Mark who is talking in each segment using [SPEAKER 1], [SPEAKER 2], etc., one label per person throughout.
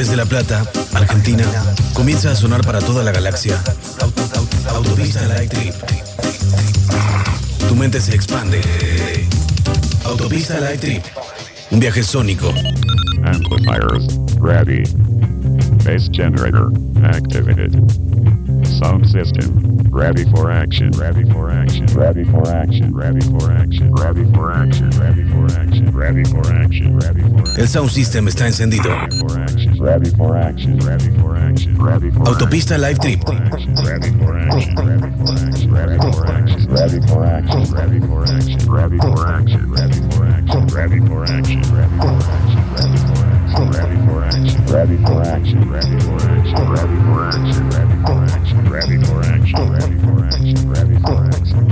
[SPEAKER 1] Desde La Plata, Argentina, comienza a sonar para toda la galaxia. Autopista Light Trip. Tu mente se expande. Autopista Light Trip. Un viaje sónico.
[SPEAKER 2] Amplifiers ready. Bass generator activated. Sound system ready for action. Ready for action. Ready for action. Ready for action. Ready for action. Ready for action. Ready for action. Ready for action.
[SPEAKER 1] El sound system está encendido.
[SPEAKER 2] Ready for action. Ready for action. Ready for action. Ready for
[SPEAKER 1] Autopista Live Trip.
[SPEAKER 2] Ready for action. Ready for action. Ready for action. Ready for action. Ready for action. Ready for action. Ready for action. Ready for action. Ready for action. Ready for action. Ready for action. Ready for action. Ready for action. Ready for action. Ready for action. Ready for action. Ready for action. Ready for action.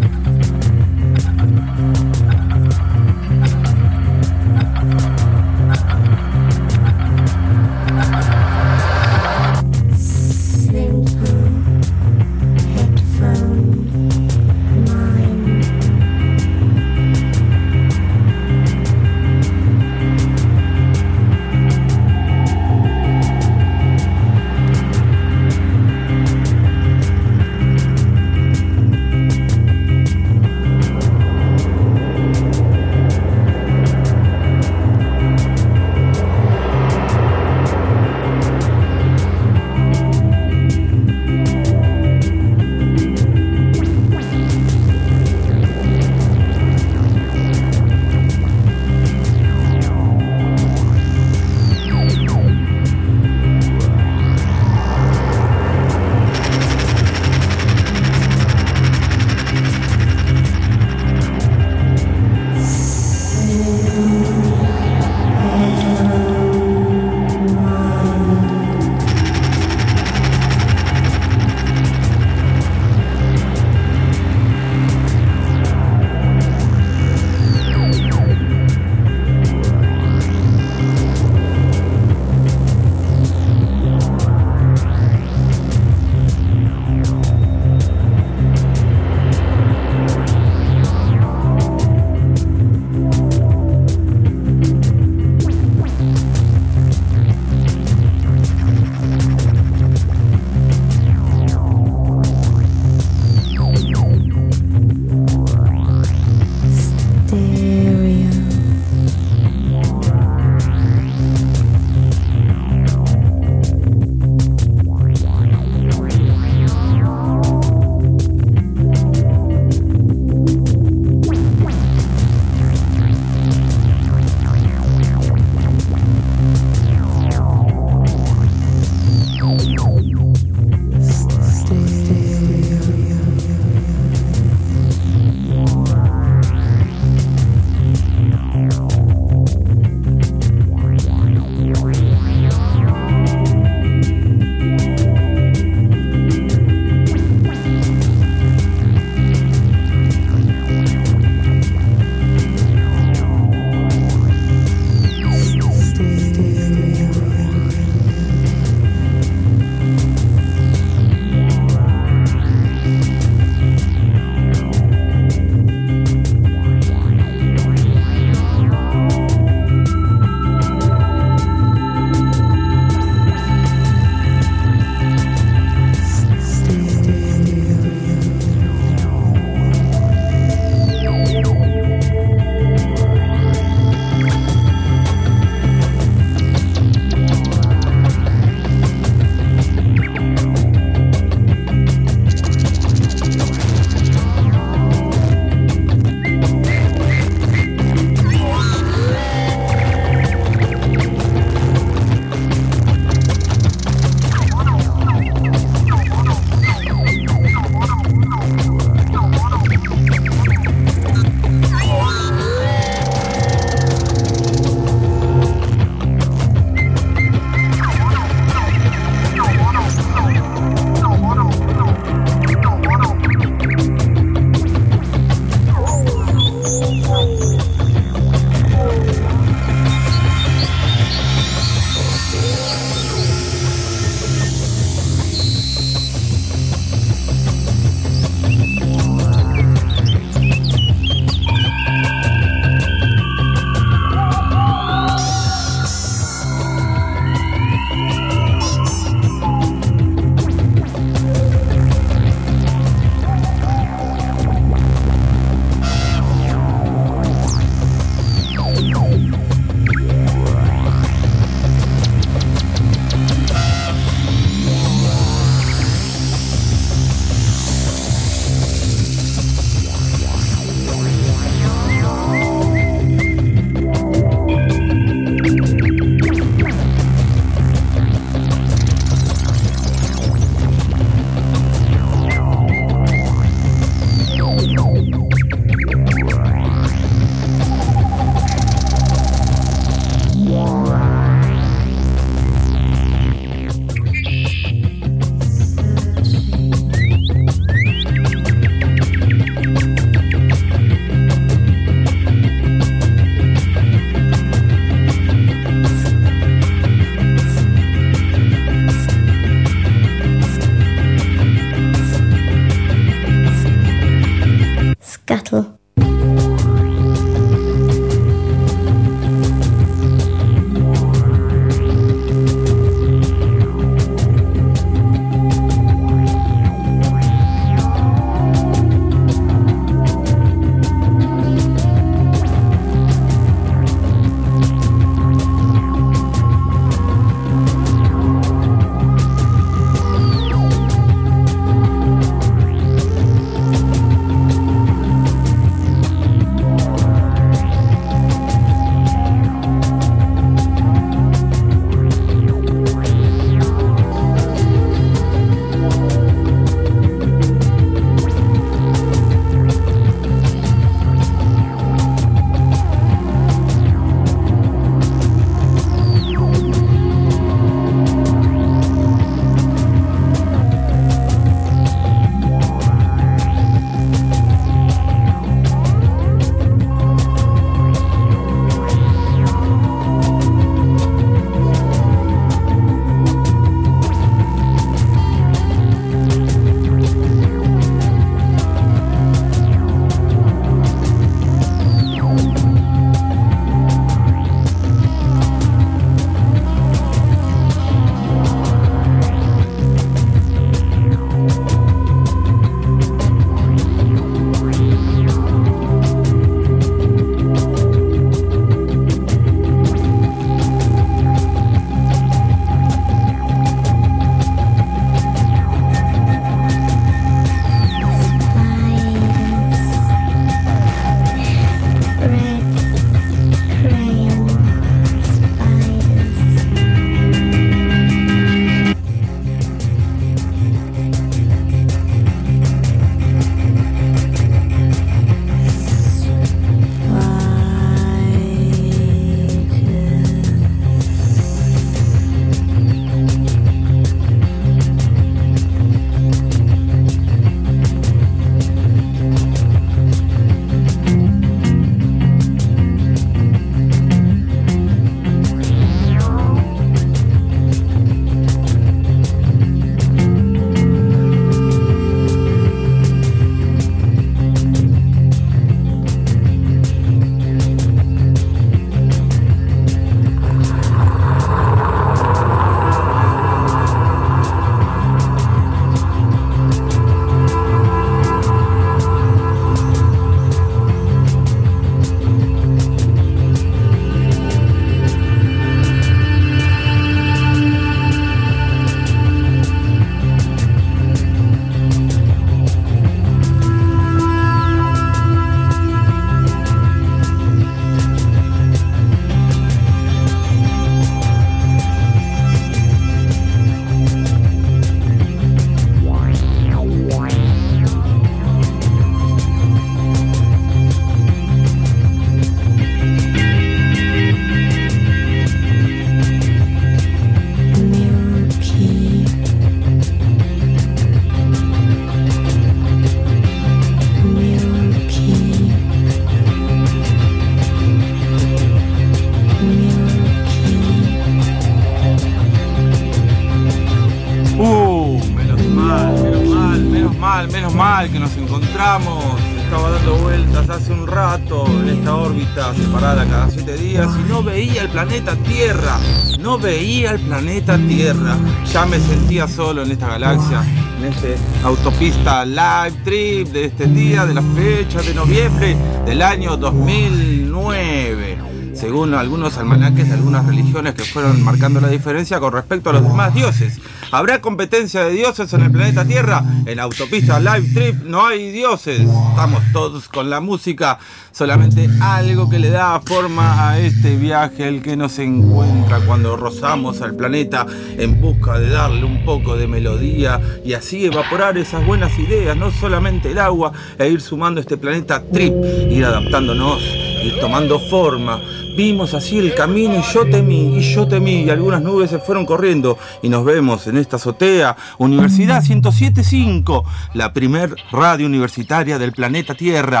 [SPEAKER 3] menos mal que nos encontramos. Estaba dando vueltas hace un rato en esta órbita separada cada 7 días y no veía el planeta Tierra. No veía el planeta Tierra. Ya me sentía solo en esta galaxia, en este autopista live trip de este día, de la fecha de noviembre del año 2009. Según algunos almanaques de algunas religiones que fueron marcando la diferencia con respecto a los demás dioses. ¿Habrá competencia de dioses en el planeta Tierra? En Autopista Live Trip no hay dioses. Estamos todos con la música, solamente algo que le da forma a este viaje, el que nos encuentra cuando rozamos al planeta en busca de darle un poco de melodía y así evaporar esas buenas ideas, no solamente el agua, e ir sumando este planeta Trip, ir adaptándonos, ir tomando forma. Vimos así el camino y yo temí, y algunas nubes se fueron corriendo y nos vemos en esta azotea. Universidad 107.5, la primer radio universitaria del planeta Tierra.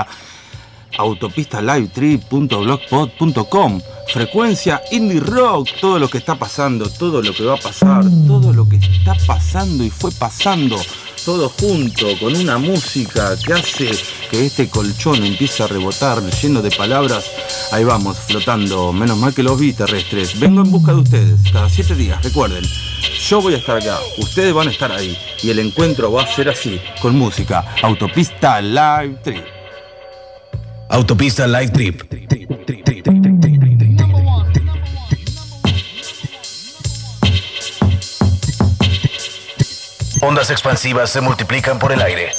[SPEAKER 3] Autopistalivetrip.blogspot.com. Frecuencia indie rock, todo lo que está pasando, todo lo que va a pasar, todo lo que está pasando y fue pasando, todo junto con una música que hace que este colchón empiece a rebotar lleno de palabras. Ahí vamos, flotando, menos mal que los vi terrestres. Vengo en busca de ustedes, cada 7 días, recuerden. Yo voy a estar acá, ustedes van a estar ahí, y el encuentro va a ser así, con música. Autopista Live Trip.
[SPEAKER 1] Autopista Live Trip. Ondas expansivas se multiplican por el aire.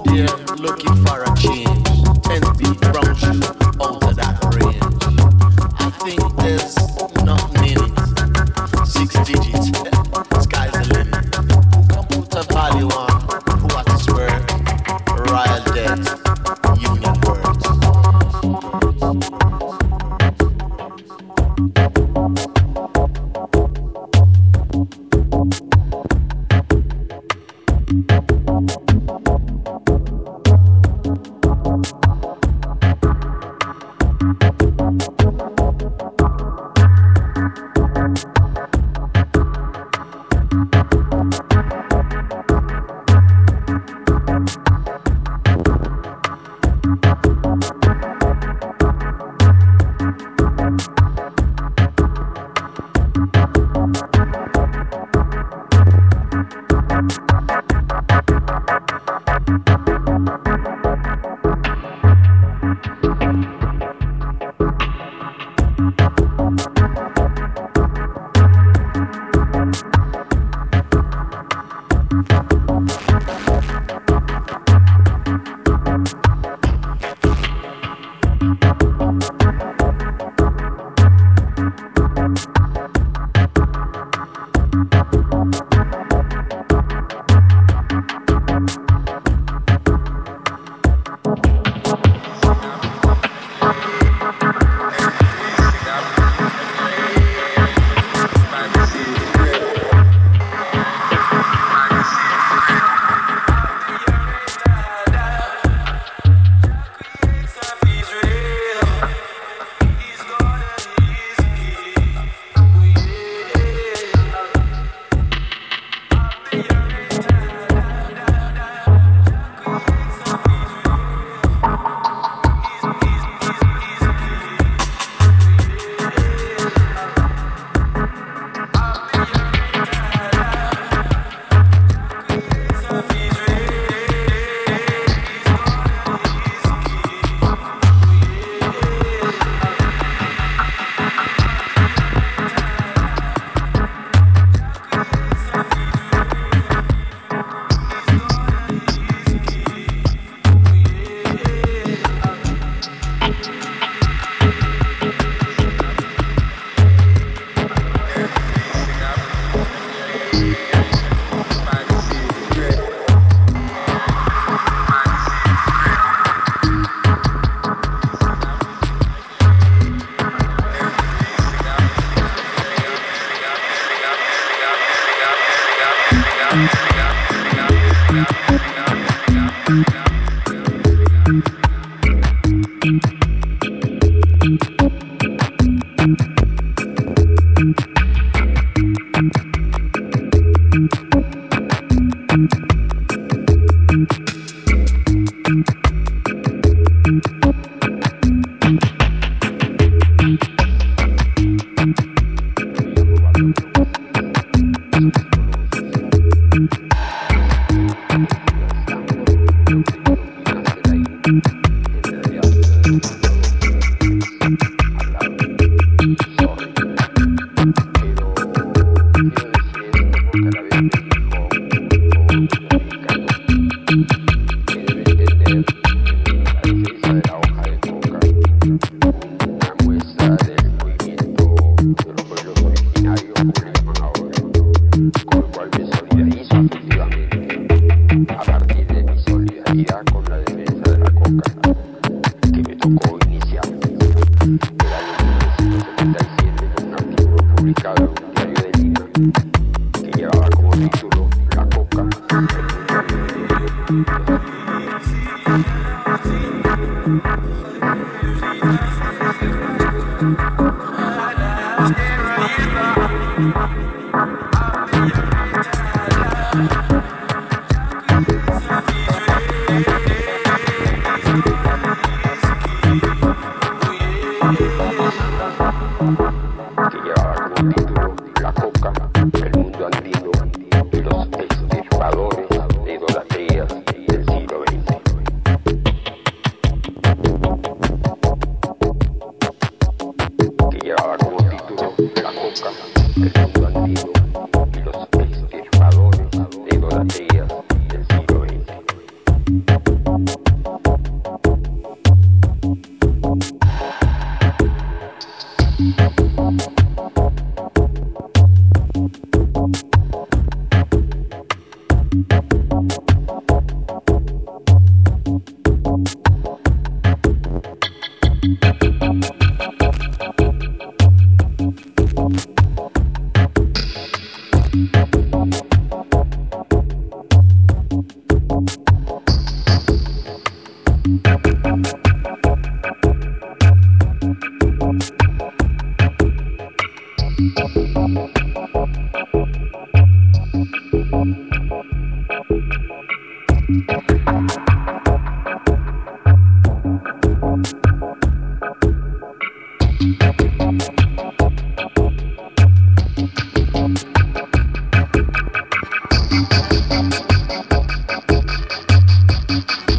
[SPEAKER 4] Del siglo XX.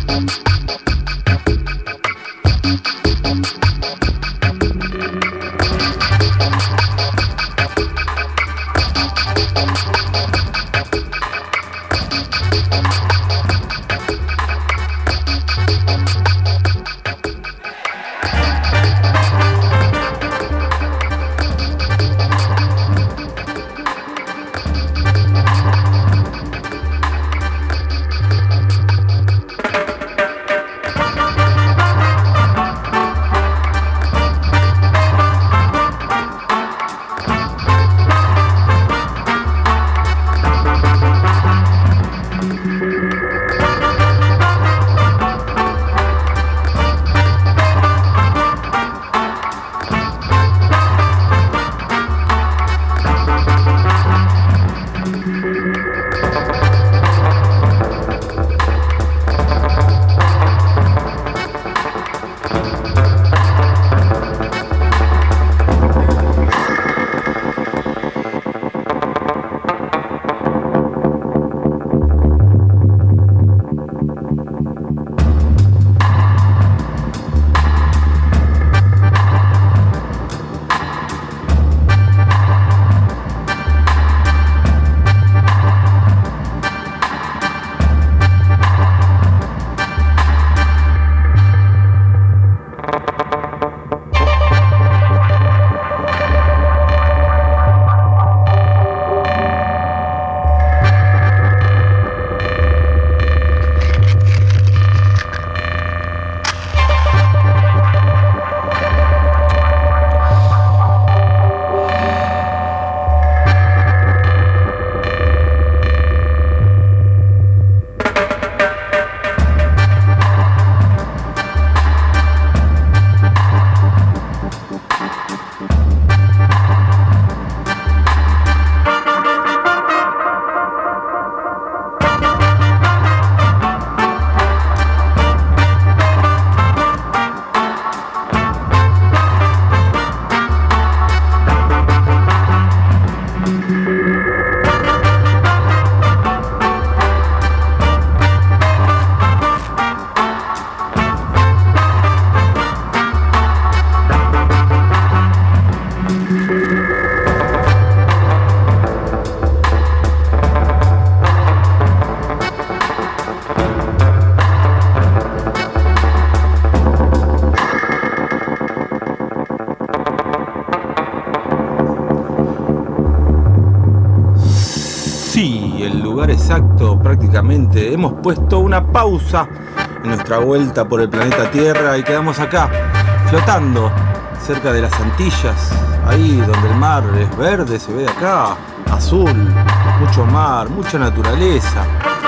[SPEAKER 3] exacto, prácticamente. Hemos puesto una pausa en nuestra vuelta por el planeta Tierra y quedamos acá, flotando cerca de las Antillas, ahí donde el mar es verde, se ve de acá, azul, mucho mar, mucha naturaleza.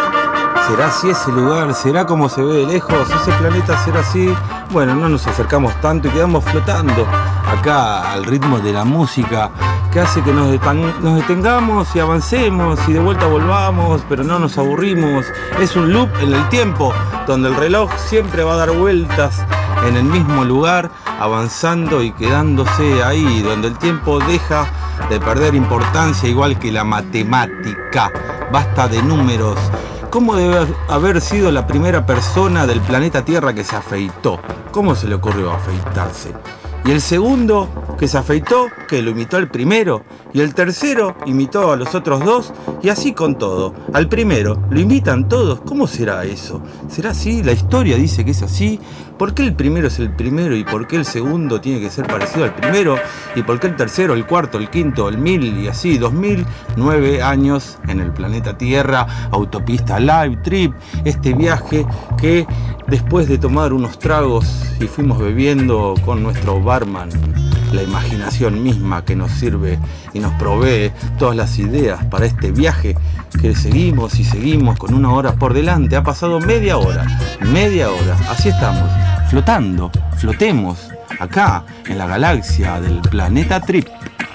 [SPEAKER 3] ¿Será así ese lugar? ¿Será como se ve de lejos? ¿Ese planeta será así? Bueno, no nos acercamos tanto y quedamos flotando acá al ritmo de la música que hace que nos detengamos y avancemos y de vuelta volvamos, pero no nos aburrimos. Es un loop en el tiempo, donde el reloj siempre va a dar vueltas en el mismo lugar, avanzando y quedándose ahí, donde el tiempo deja de perder importancia, igual que la matemática. Basta de números. ¿Cómo debe haber sido la primera persona del planeta Tierra que se afeitó? ¿Cómo se le ocurrió afeitarse? Y el segundo que se afeitó, que lo imitó al primero. Y el tercero imitó a los otros dos. Y así con todo. Al primero lo imitan todos. ¿Cómo será eso? ¿Será así? La historia dice que es así. ¿Por qué el primero es el primero? ¿Y por qué el segundo tiene que ser parecido al primero? ¿Y por qué el tercero, el cuarto, el quinto, el 1000 y así? 2009 años en el planeta Tierra. Autopista Live Trip. Este viaje que después de tomar unos tragos y fuimos bebiendo con nuestro barman, la imaginación misma que nos sirve y nos provee todas las ideas para este viaje que seguimos y seguimos con 1 hora por delante. Ha pasado media hora, así estamos, flotando, flotemos acá en la galaxia del planeta Trip.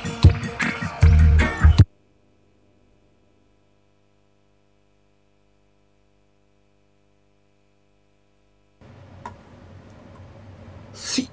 [SPEAKER 3] Sí.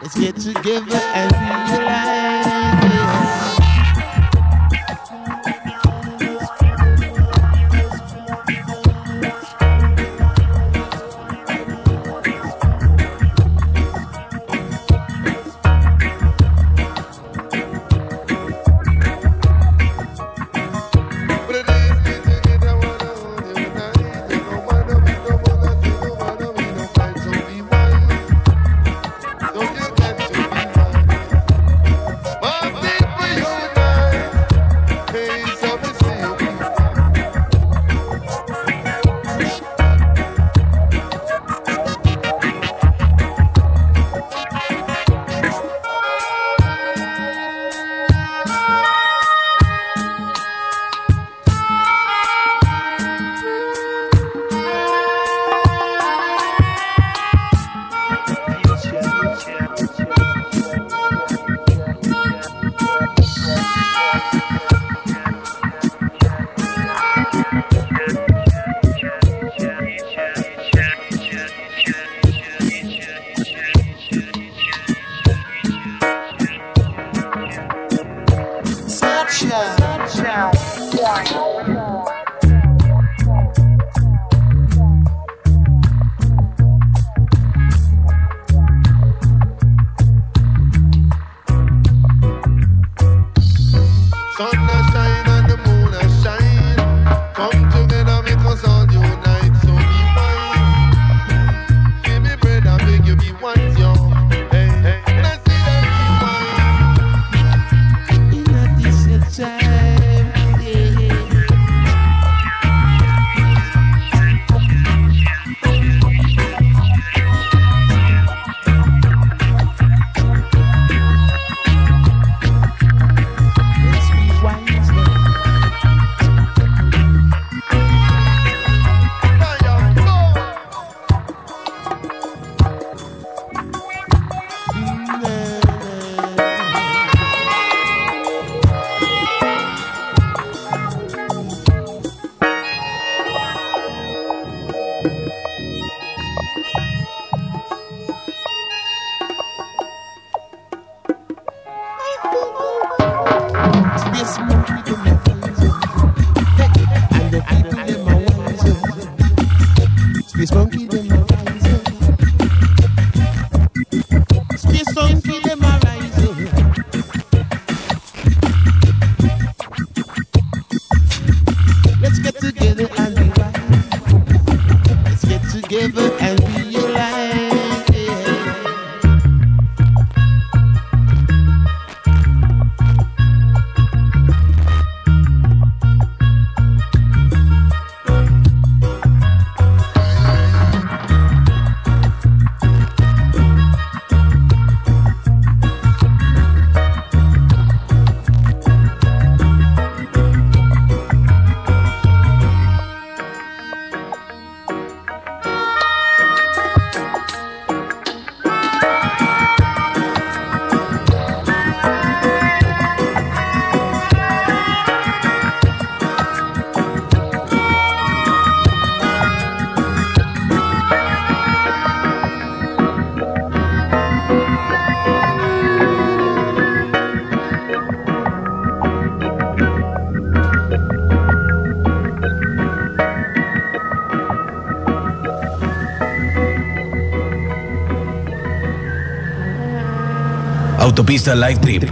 [SPEAKER 4] Let's get together and realize, yeah.
[SPEAKER 1] Autopista Light Trip.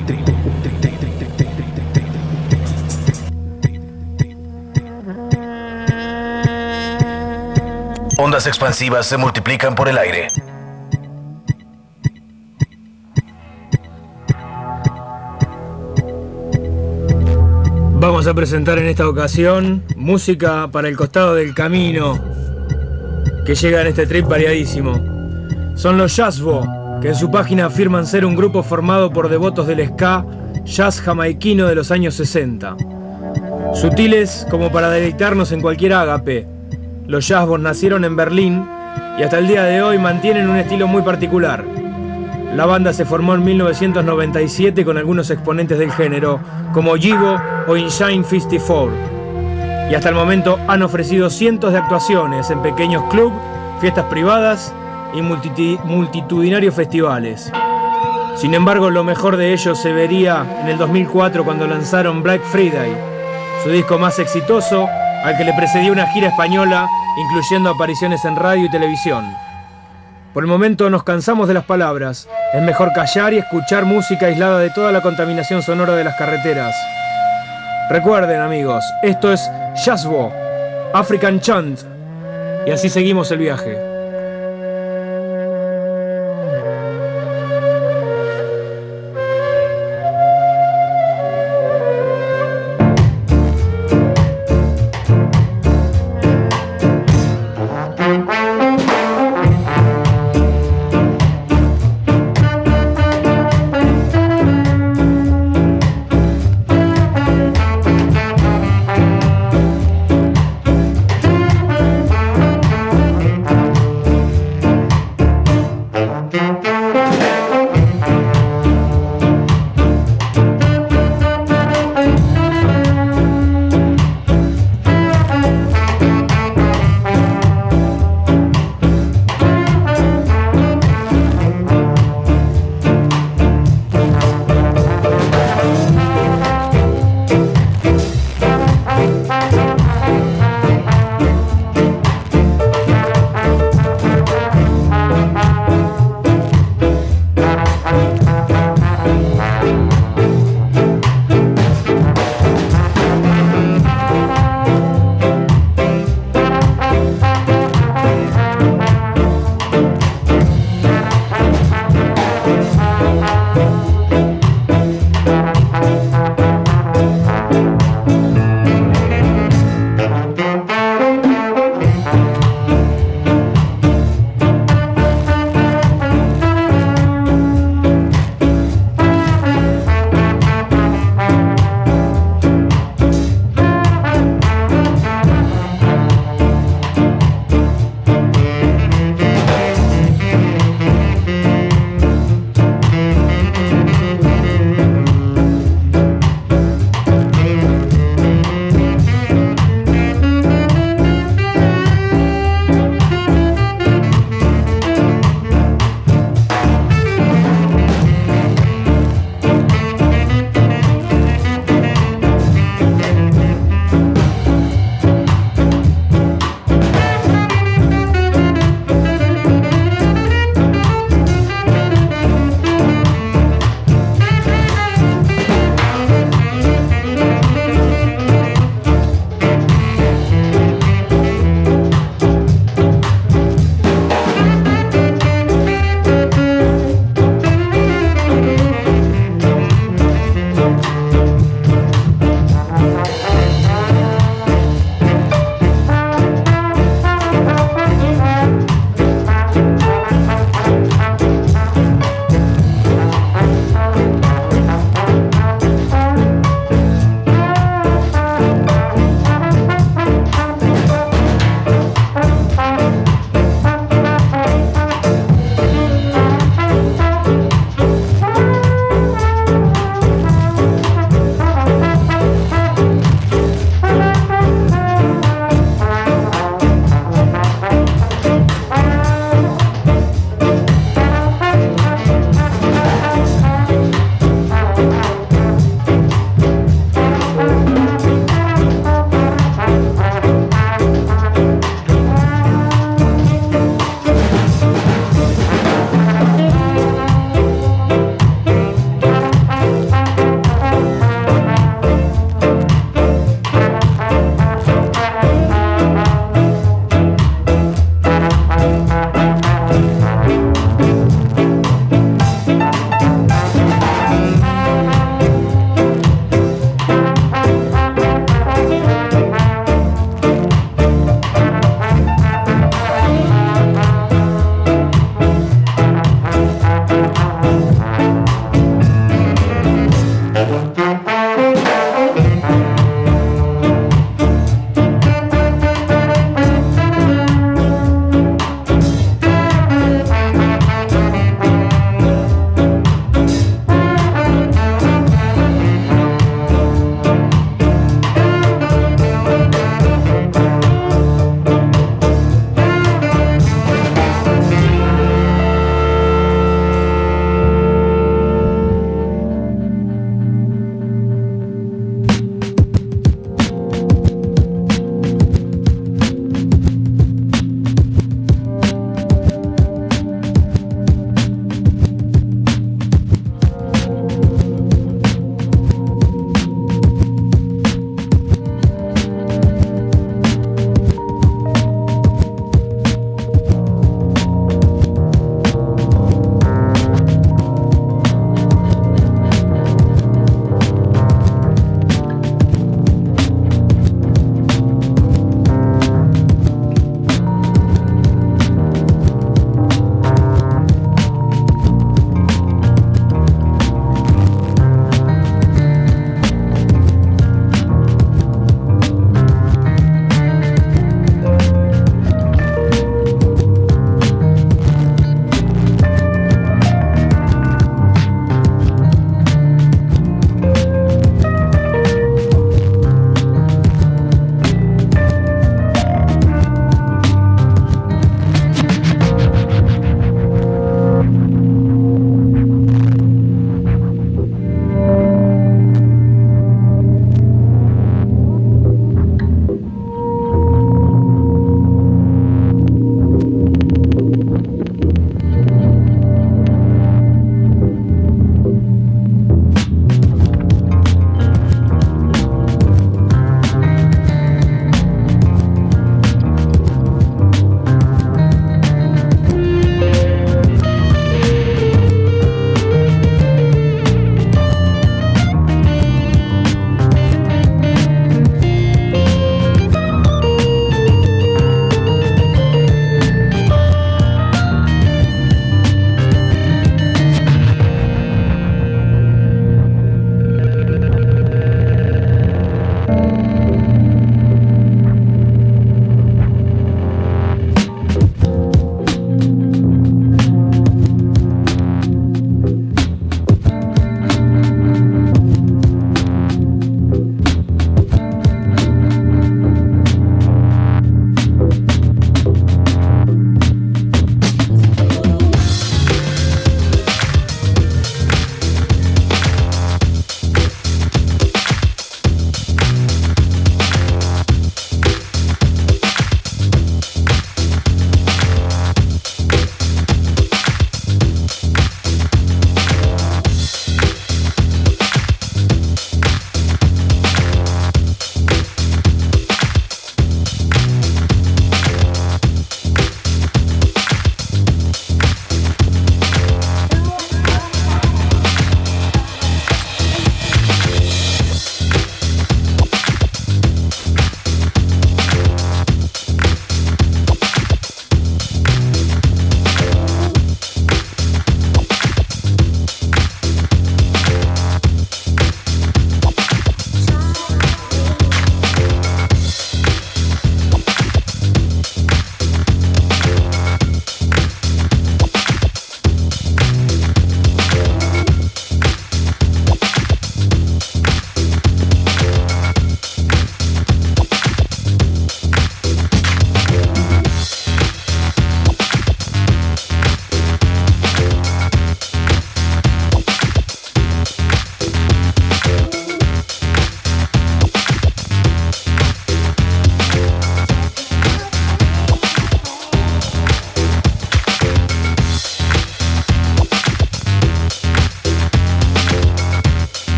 [SPEAKER 1] Ondas expansivas se multiplican por el aire.
[SPEAKER 5] Vamos a presentar en esta ocasión música para el costado del camino que llega en este trip variadísimo. Son los Jazzbo, que en su página afirman ser un grupo formado por devotos del ska, jazz jamaiquino de los años 60. Sutiles como para deleitarnos en cualquier ágape, los Jazzbo nacieron en Berlín y hasta el día de hoy mantienen un estilo muy particular. La banda se formó en 1997 con algunos exponentes del género, como Yibo o Inshine 54. Y hasta el momento han ofrecido cientos de actuaciones en pequeños clubs, fiestas privadas y multitudinarios festivales. Sin embargo, lo mejor de ellos se vería en el 2004 cuando lanzaron Black Friday, su disco más exitoso, al que le precedió una gira española, incluyendo apariciones en radio y televisión. Por el momento nos cansamos de las palabras. Es mejor callar y escuchar música aislada de toda la contaminación sonora de las carreteras. Recuerden, amigos, esto es Jazzbo, African Chant. Y así seguimos el viaje.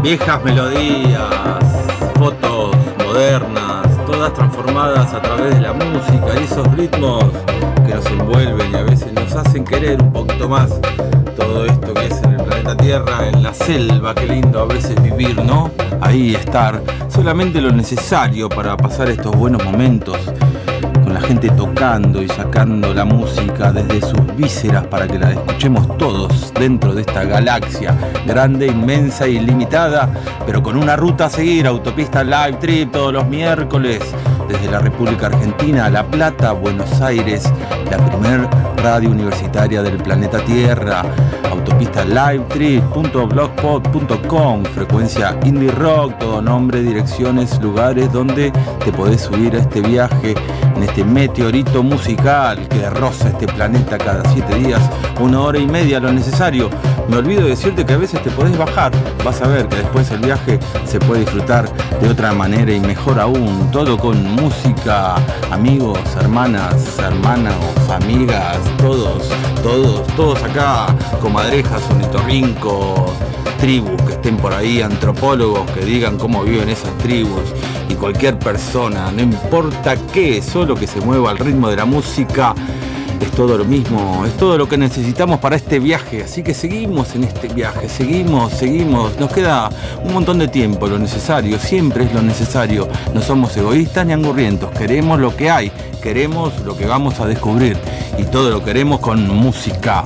[SPEAKER 3] Viejas melodías, fotos modernas, todas transformadas a través de la música y esos ritmos que nos envuelven y a veces nos hacen querer un poquito más todo esto que es en el planeta Tierra, en la selva. Qué lindo a veces vivir, ¿no? Ahí estar, solamente lo necesario para pasar estos buenos momentos, con la gente tocando y sacando la música desde sus vísceras para que la escuchemos todos dentro de esta galaxia grande, inmensa e ilimitada, pero con una ruta a seguir. Autopista Live Trip todos los miércoles desde la República Argentina a La Plata, Buenos Aires, la primer radio universitaria del planeta Tierra. Autopista livetrip.blogspot.com, frecuencia indie rock, todo nombre, direcciones, lugares donde te podés subir a este viaje en este meteorito musical que roza este planeta cada 7 días, 1 hora y media lo necesario. Me olvido de decirte que a veces te podés bajar, vas a ver que después el viaje se puede disfrutar de otra manera y mejor aún, todo con música, amigos, hermanas, hermanos, amigas, todos acá, comadrejas, ornitorrinco, tribus que estén por ahí, antropólogos que digan cómo viven esas tribus, y cualquier persona, no importa qué, solo que se mueva al ritmo de la música, es todo lo mismo, es todo lo que necesitamos para este viaje. Así que seguimos en este viaje, seguimos, nos queda un montón de tiempo, lo necesario, siempre es lo necesario. No somos egoístas ni angurrientos, queremos lo que hay, queremos lo que vamos a descubrir, y todo lo queremos con música.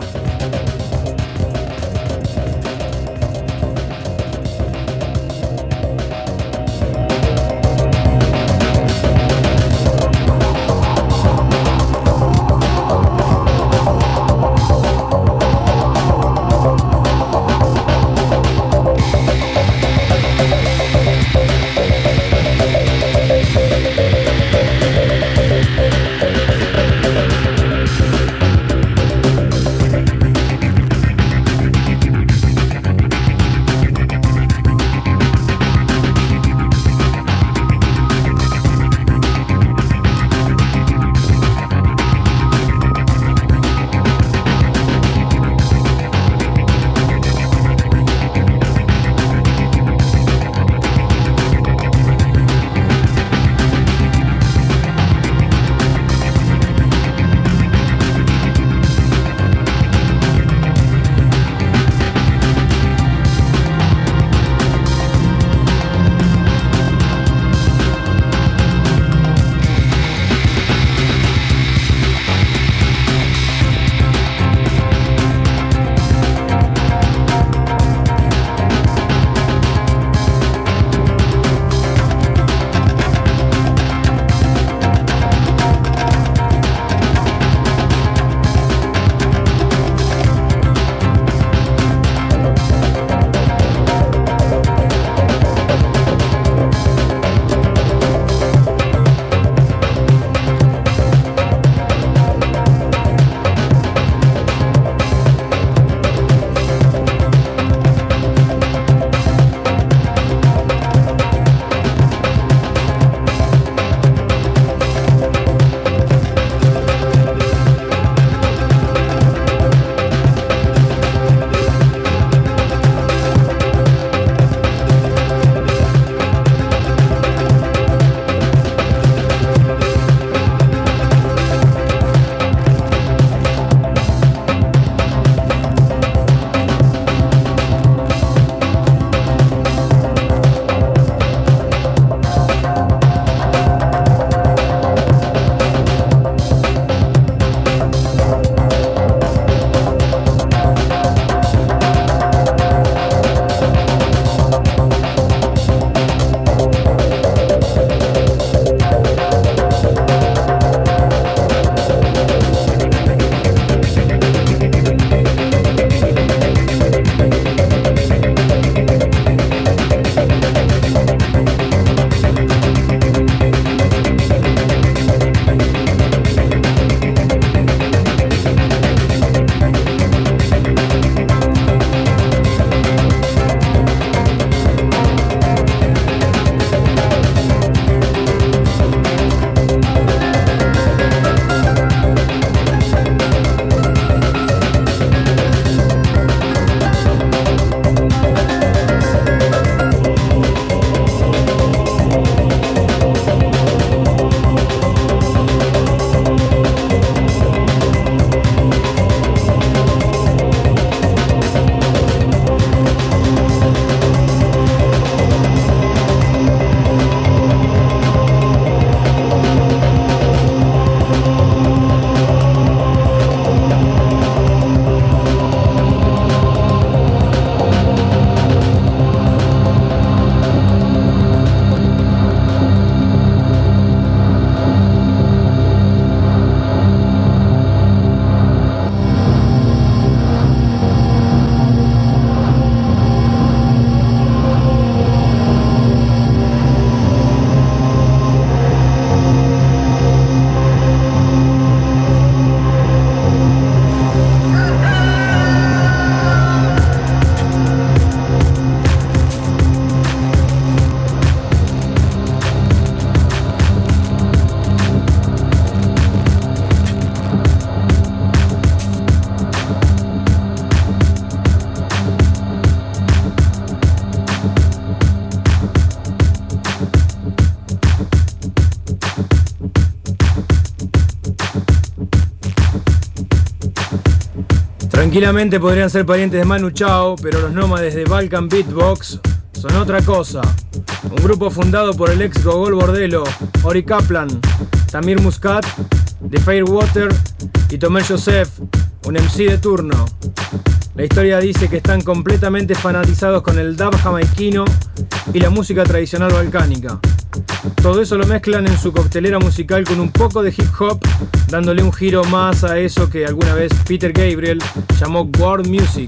[SPEAKER 5] Tranquilamente podrían ser parientes de Manu Chao, pero los nómades de Balkan Beatbox son otra cosa. Un grupo fundado por el ex Gogol Bordello, Ori Kaplan, Tamir Muscat, The Fairwater y Tomer Joseph, un MC de turno. La historia dice que están completamente fanatizados con el dub jamaiquino y la música tradicional balcánica. Todo eso lo mezclan en su coctelera musical con un poco de hip hop, dándole un giro más a eso que alguna vez Peter Gabriel llamó world music.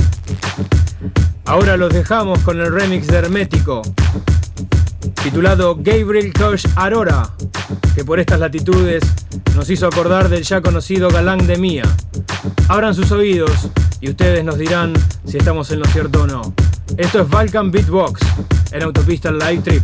[SPEAKER 5] Ahora los dejamos con el remix de Hermético, titulado Gabriel Koch Aurora, que por estas latitudes nos hizo acordar del ya conocido Galán de Mía. Abran sus oídos y ustedes nos dirán si estamos en lo cierto o no. Esto es Balkan Beatbox en Autopista Live Trip.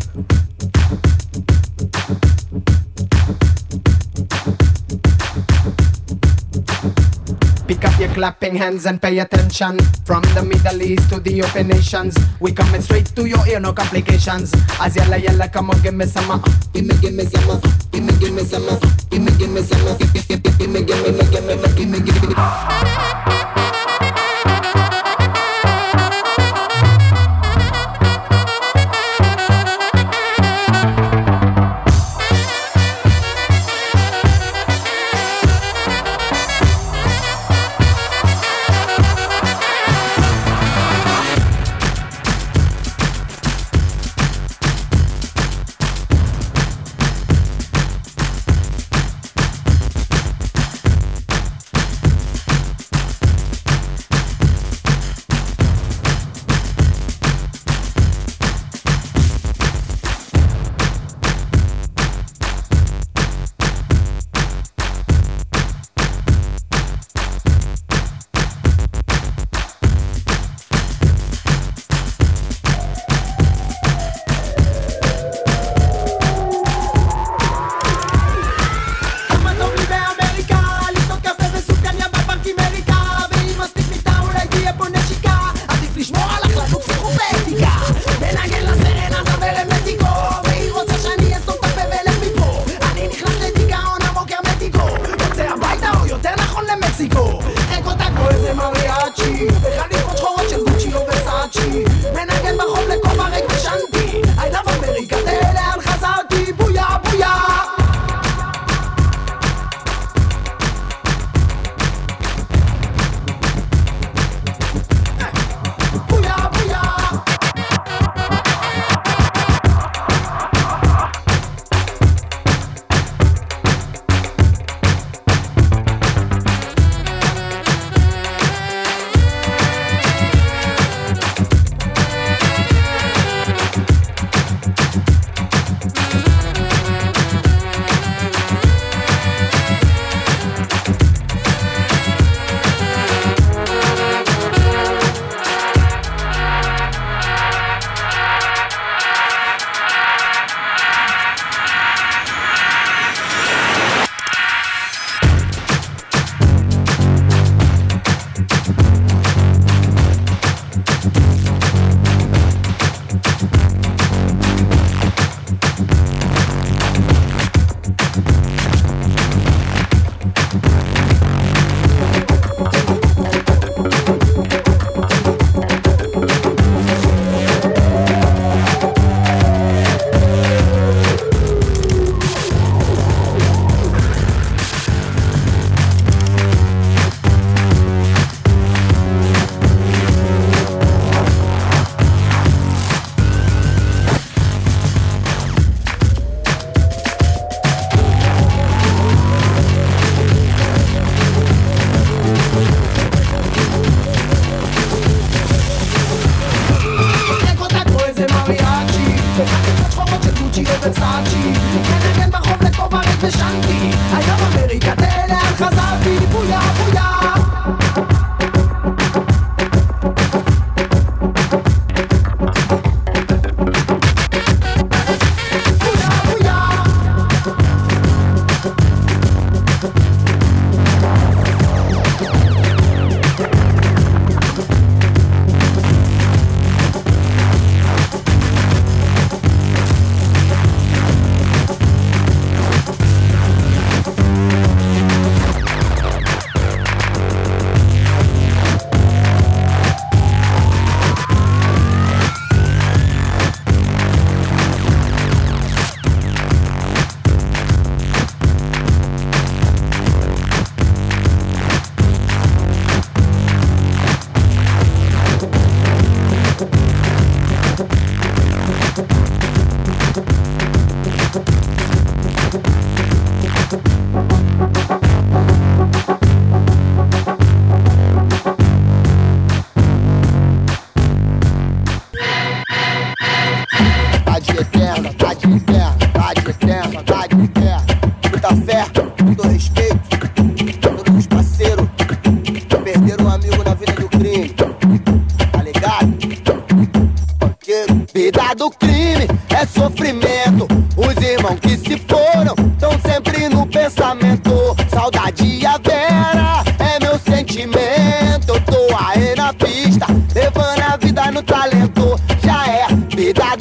[SPEAKER 6] Pick up your clapping hands and pay attention. From the Middle East to the European nations, we coming straight to your ear, no complications. As yalla yalla, come on, give me some, give me some, give me some, give me some, give me.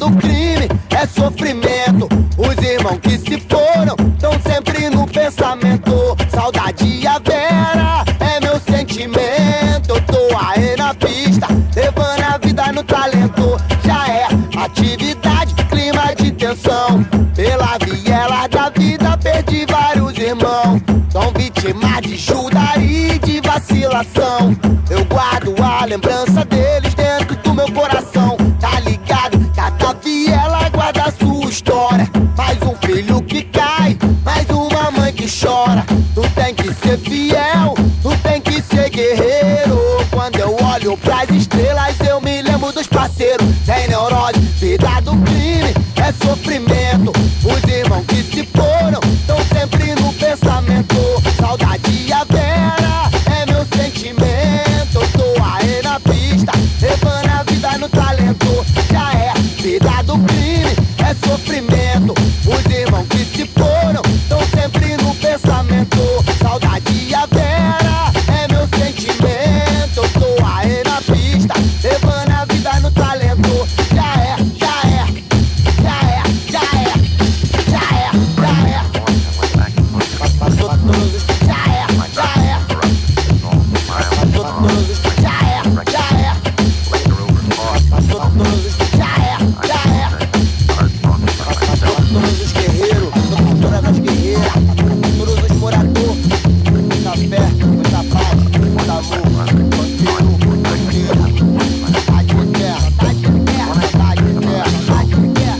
[SPEAKER 7] do crime é sofrimento. Os irmãos que se foram tão sempre no pensamento. Saudade e a Vera é meu sentimento. Eu tô aí na pista, levando a vida no talento. Já é atividade, clima de tensão. Pela viela da vida perdi vários irmãos. São vítimas de judaria e de vacilação. Eu guardo a lembrança deles dentro do meu coração. Tá ligado? Cada viela guarda a sua história. Mais um filho que cai, mais uma mãe que chora. Tu tem que ser fiel, tu tem que ser guerreiro. Quando eu olho pras estrelas eu me lembro dos parceiros. Sem neurose, vida do crime é sofrimento. Os irmãos que se foram tão sempre no pensamento. Saudade e a Vera é meu sentimento. Eu tô aí na pista, levando a vida no talento. Já é vida do crime, é sofrimento. Os irmãos que se foram tão sempre no pensamento. Saudade e a Vera é meu sentimento. Eu tô aí na pista, levando a vida no talento. Já é, já é, já é, já é, já é, já é. Pra todos, já é, já é. Pra todos, já é, já é. Pra todos, já é, já é. Pra todos os guerreiros, todas as guerreiras, todos os moradores. Muita fé, muita paz, muito amor. Contigo, tá de terra, tá de terra, tá de terra, tá de terra.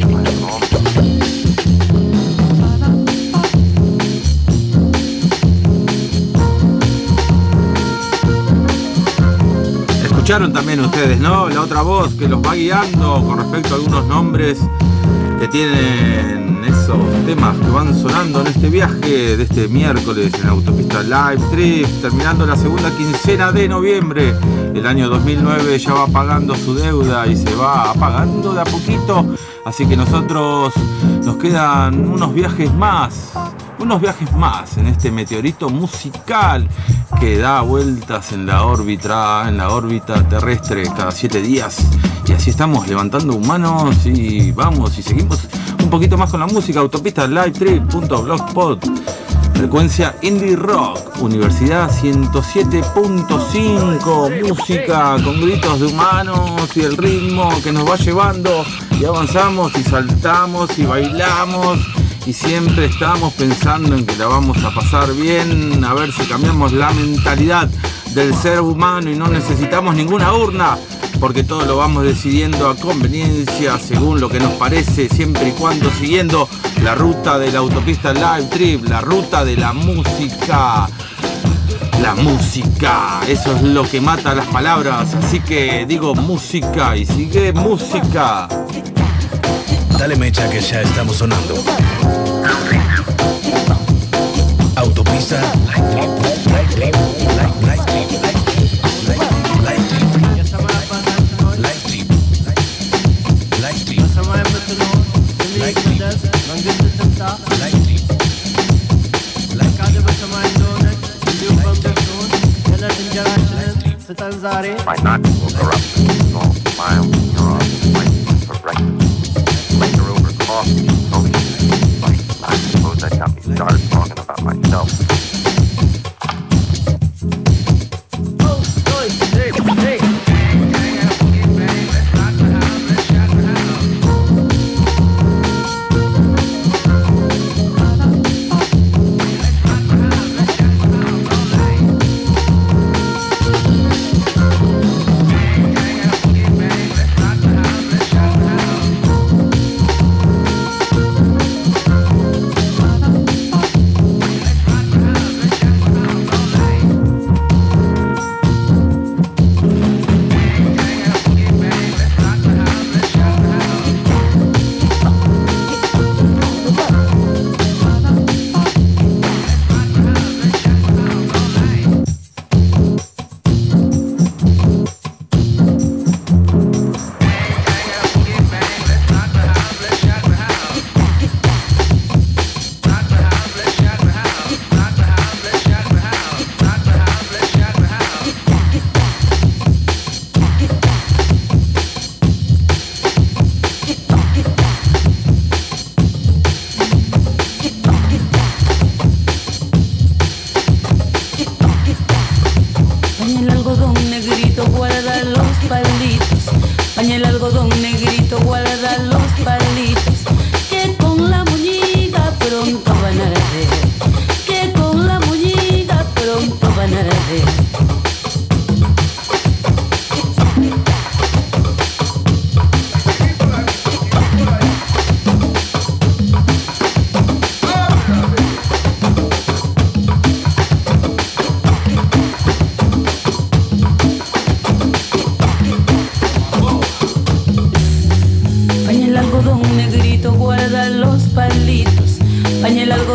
[SPEAKER 3] Escucharon también ustedes, ¿no? La otra voz que los va guiando con respecto a algunos nombres que tienen esos temas que van sonando en este viaje de este miércoles en Autopista Live Trip, terminando la segunda quincena de noviembre. El año 2009 ya va pagando su deuda y se va apagando de a poquito, así que nosotros nos quedan unos viajes más en este meteorito musical que da vueltas en la órbita terrestre cada 7 días. Y así estamos levantando humanos y vamos y seguimos un poquito más con la música. Autopista Live Trip.blogspot. Frecuencia Indie Rock, Universidad 107.5, música con gritos de humanos y el ritmo que nos va llevando y avanzamos y saltamos y bailamos y siempre estamos pensando en que la vamos a pasar bien, a ver si cambiamos la mentalidad del ser humano y no necesitamos ninguna urna, porque todo lo vamos decidiendo a conveniencia, según lo que nos parece, siempre y cuando siguiendo la ruta de la Autopista Live Trip, la ruta de la música. La música, eso es lo que mata las palabras, así que digo música y sigue música.
[SPEAKER 1] Dale mecha que ya estamos sonando. Autopista Live Trip.
[SPEAKER 2] My knocking will corrupt all mild neurons like for breakfast. Later over coffee, I suppose that got me started talking about myself.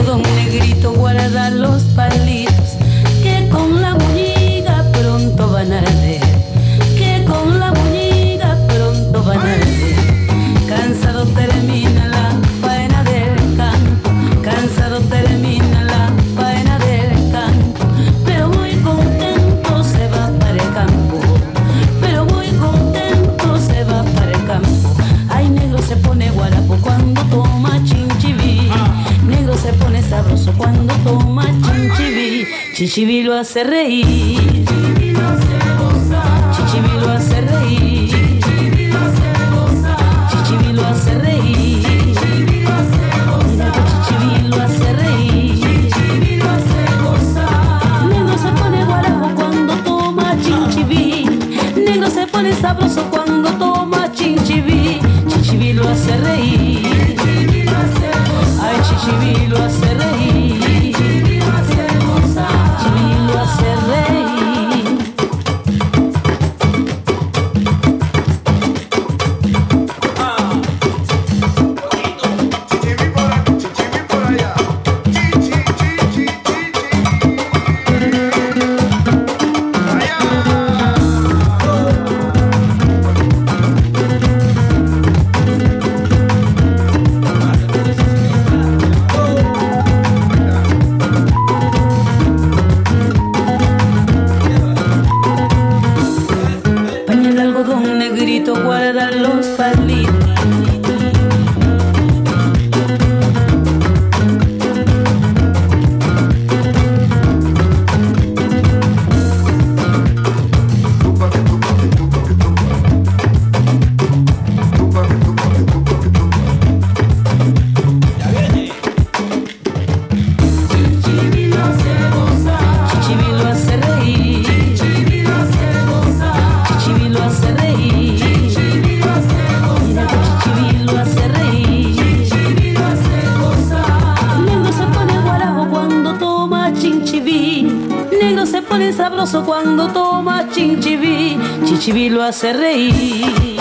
[SPEAKER 8] algodón negrito guarda los palitos que con la muñiga pronto van a arder, que con la muñiga pronto van a arder. Cansado termina la faena del campo, cansado termina la faena del campo, pero muy contento se va para el campo, pero muy contento se va para el campo. Ay, negro se pone guarapo cuando toma chinchiví, negro se pone sabroso cuando toma chinchiví, chinchiví lo hace reír, chinchiví lo hace gozar, chinchiví lo hace reír, chinchiví lo hace gozar, chinchiví lo hace reír, chinchiví lo hace gozar, chinchiví lo hace reír, chinchiví lo hace gozar. Negro se pone guarapo cuando toma chinchiví, negro se pone sabroso cuando toma chinchiví, chinchiví lo hace reír, chinchiví lo hace gozar, ay, chinchiví lo hace reír, chinchiví lo hace gozar, chinchiví lo hace reír. Pañal de algodón negrito guarda los palitos. Chinchiví lo hace gozar, chinchiví lo hace reír, chinchiví lo hace gozar, chinchiví lo hace reír, chinchiví lo hace gozar, chinchiví lo hace reír, chinchiví lo hace gozar. Negro se pone guarapo cuando toma chinchiví, negro se pone sabroso cuando toma chinchiví, chinchiví lo hace reír.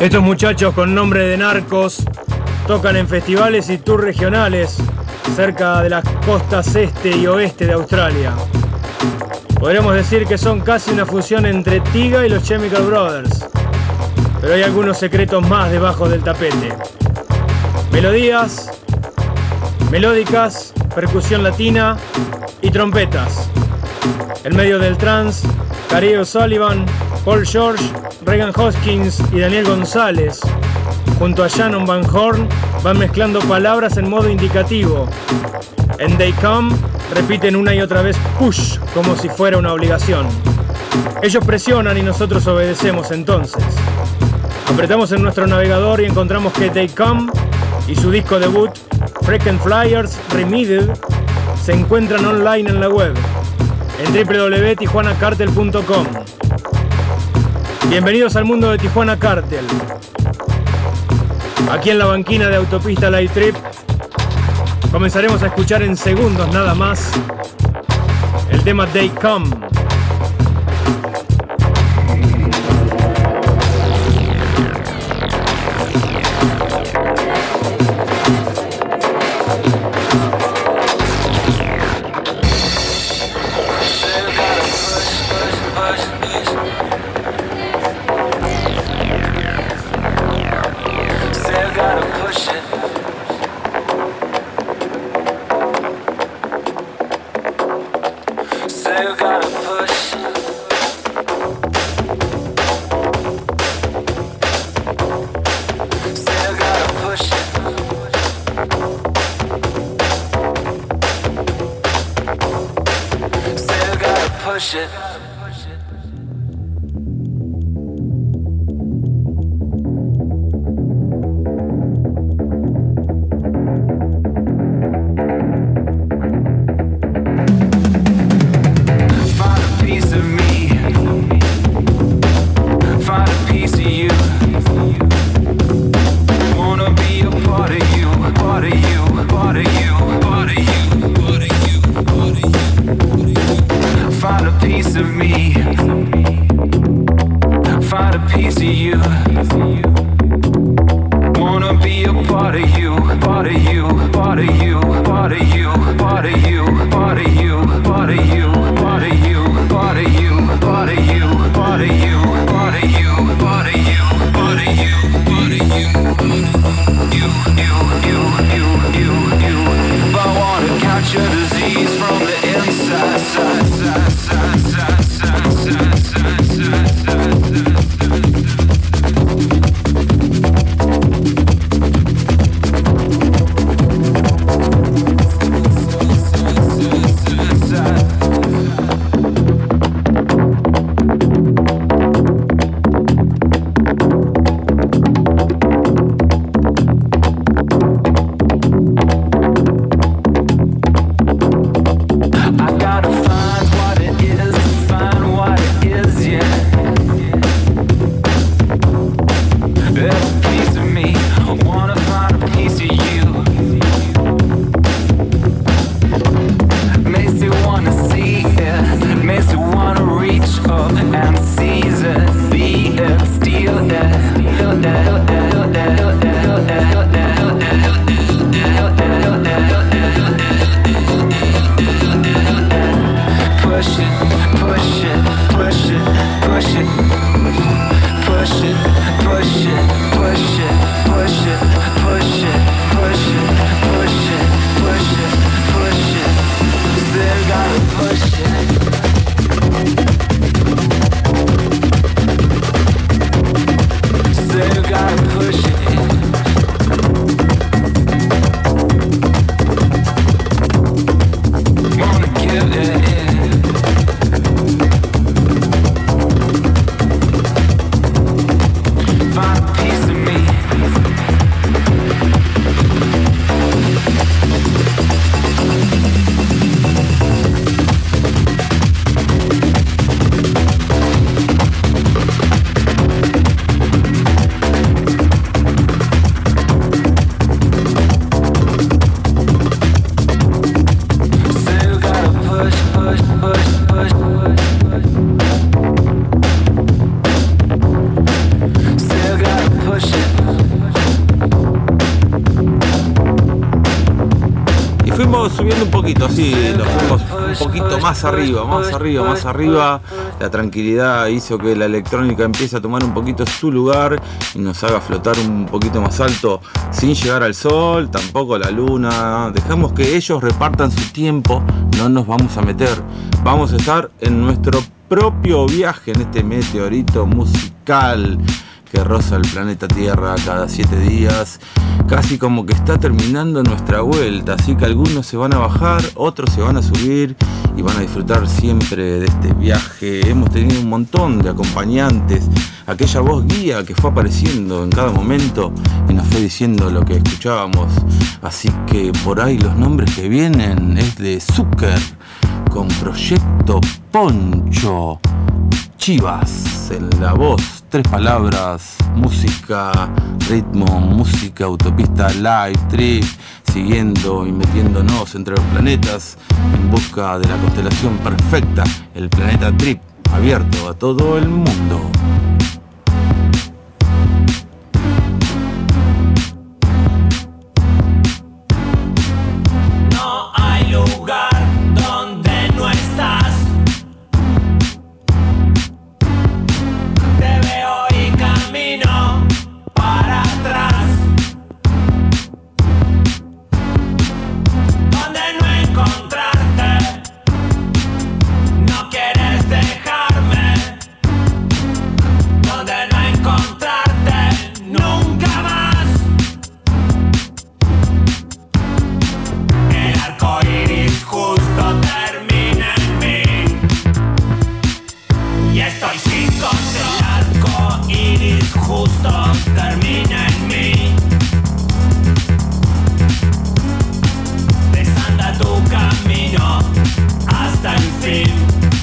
[SPEAKER 5] Estos muchachos con nombre de narcos tocan en festivales y tours regionales cerca de las costas este y oeste de Australia. Podríamos decir que son casi una fusión entre Tiga y los Chemical Brothers, pero hay algunos secretos más debajo del tapete. Melodías, melódicas, percusión latina y trompetas. En medio del trance, Cary O'Sullivan, Paul George, Regan Hoskins y Daniel González, junto a Shannon Van Horn, van mezclando palabras en modo indicativo. En They Come, repiten una y otra vez push, como si fuera una obligación. Ellos presionan y nosotros obedecemos entonces. Apretamos en nuestro navegador y encontramos que They Come y su disco debut, Frequent Flyers Remedied, se encuentran online en la web, en www.tijuanacartel.com. Bienvenidos al mundo de Tijuana Cartel. Aquí en la banquina de Autopista Light Trip comenzaremos a escuchar en segundos nada más el tema They Come.
[SPEAKER 9] Find
[SPEAKER 3] fuimos subiendo un poquito, sí, lo fuimos un poquito más arriba. La tranquilidad hizo que la electrónica empiece a tomar un poquito su lugar y nos haga flotar un poquito más alto sin llegar al sol, tampoco a la luna. Dejamos que ellos repartan su tiempo, no nos vamos a meter. Vamos a estar en nuestro propio viaje en este meteorito musical que roza el planeta Tierra cada 7 días, casi como que está terminando nuestra vuelta, así que algunos se van a bajar, otros se van a subir y van a disfrutar siempre de este viaje. Hemos tenido un montón de acompañantes, aquella voz guía que fue apareciendo en cada momento y nos fue diciendo lo que escuchábamos, así que por ahí los nombres que vienen es de Zucker con Proyecto Poncho, Chivas en la voz, 3 palabras, música, ritmo, música, Autopista Light Trip, siguiendo y metiéndonos entre los planetas en busca de la constelación perfecta, el planeta Trip, abierto a todo el mundo.
[SPEAKER 9] No hay lugar donde no estás. Te veo y camino para atrás. Donde no encontrarte, no quieres dejarme. Donde no encontrarte nunca más. El arco iris justo termina en mí. Y estoy sin control. El arco iris justo termina en mí. Desanda tu camino hasta el fin.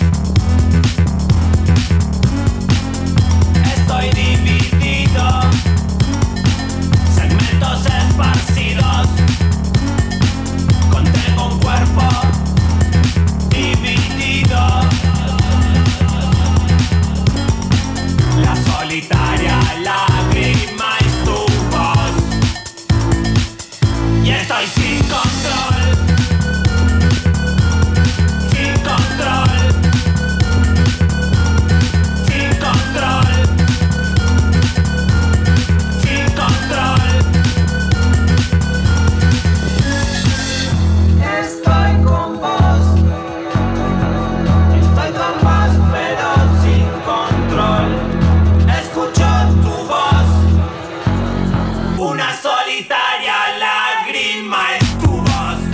[SPEAKER 9] Estoy dividido, segmentos esparcidos. Contengo un cuerpo dividido. La solitaria lágrima es tu voz. Y estoy sin control. Sin control. Sin control. Sin control. Estoy con vos. Estoy con vos, pero sin control. Escucho tu voz. Una solitaria lágrima es tu voz.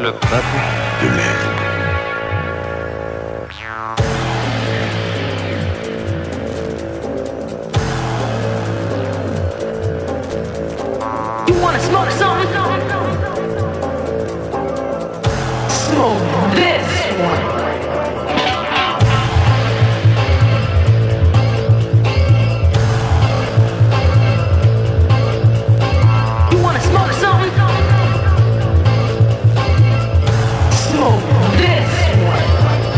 [SPEAKER 2] Le peuple de l'herbe.
[SPEAKER 8] You wanna smoke something? Smoke this one. You wanna smoke something? Smoke this one.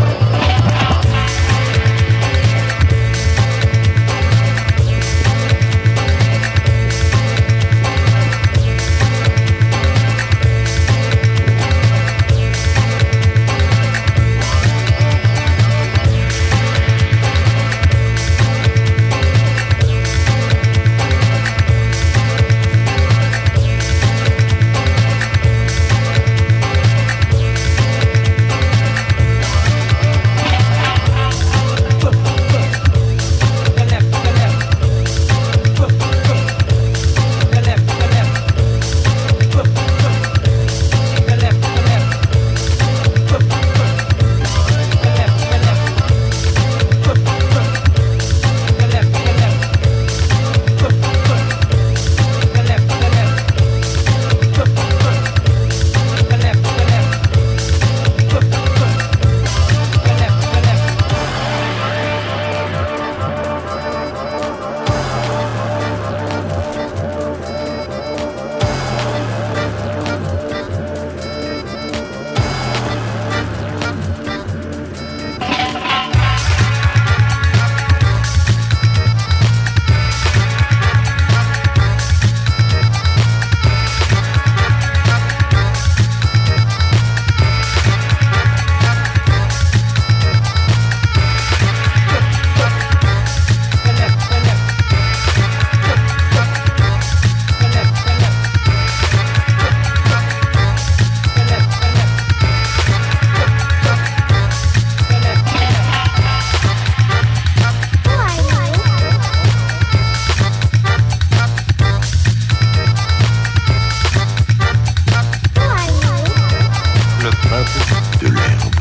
[SPEAKER 2] De l'herbe.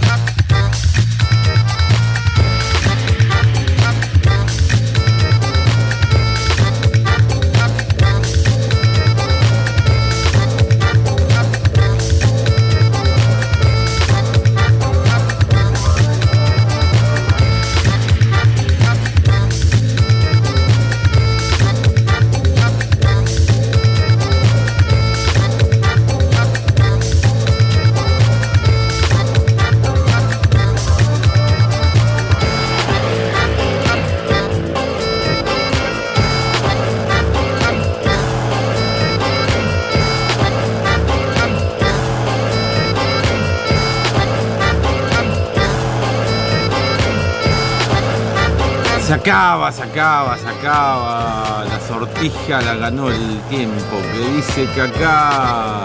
[SPEAKER 3] Sacaba. La sortija la ganó el tiempo. Que dice que acá.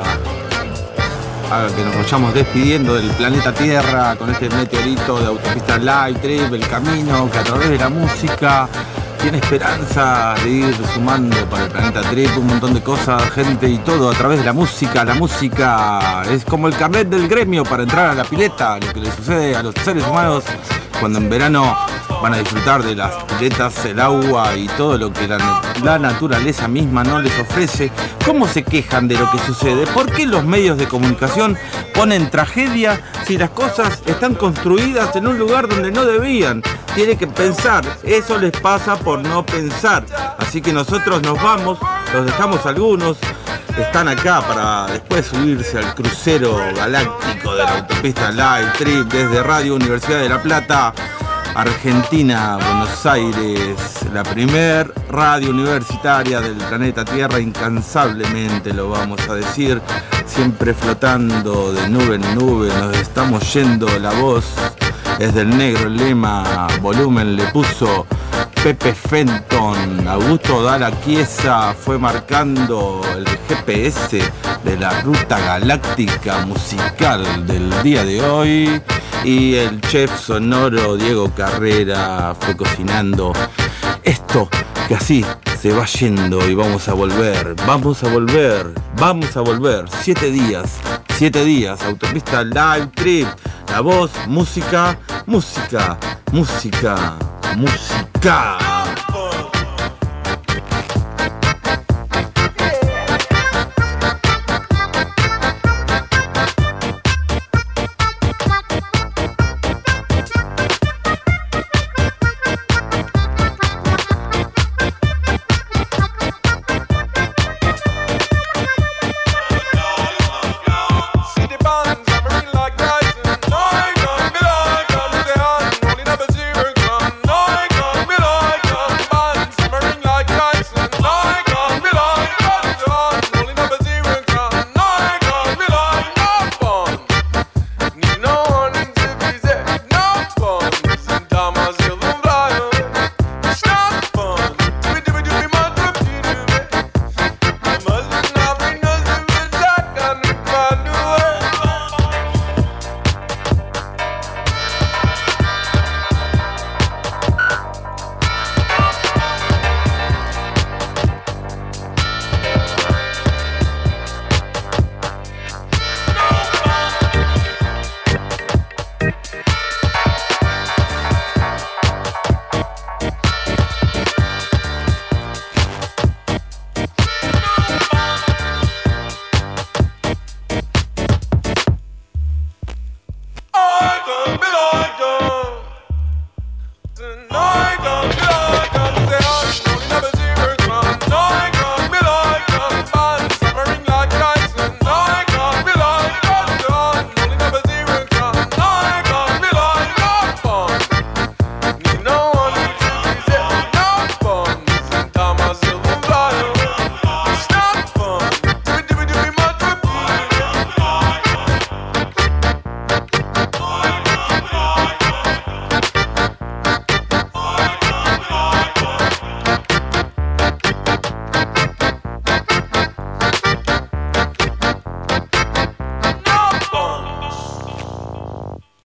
[SPEAKER 3] Que nos vayamos despidiendo del planeta Tierra con este meteorito de Autopista Light Trip, el camino que a través de la música tiene esperanza de ir sumando para el planeta Trip un montón de cosas, gente y todo a través de la música. La música es como el carnet del gremio para entrar a la pileta, lo que le sucede a los seres humanos cuando en verano van a disfrutar de las piletas, el agua y todo lo que la naturaleza misma no les ofrece. ¿Cómo se quejan de lo que sucede? ¿Por qué los medios de comunicación ponen tragedia si las cosas están construidas en un lugar donde no debían? Tiene que pensar, eso les pasa por no pensar. Así que nosotros nos vamos, los dejamos algunos, están acá para después subirse al crucero galáctico de la Autopista Light Trip desde Radio Universidad de La Plata, Argentina, Buenos Aires, la primer radio universitaria del planeta Tierra, incansablemente lo vamos a decir, siempre flotando de nube en nube, nos estamos yendo, la voz es del negro, el lema, volumen le puso Pepe Fenton, Augusto Dalla Chiesa fue marcando el GPS de la ruta galáctica musical del día de hoy. Y el chef sonoro Diego Carrera fue cocinando esto que así se va yendo y vamos a volver. 7 días, 7 días, Autopista Live Trip. La voz, música, música, música, música.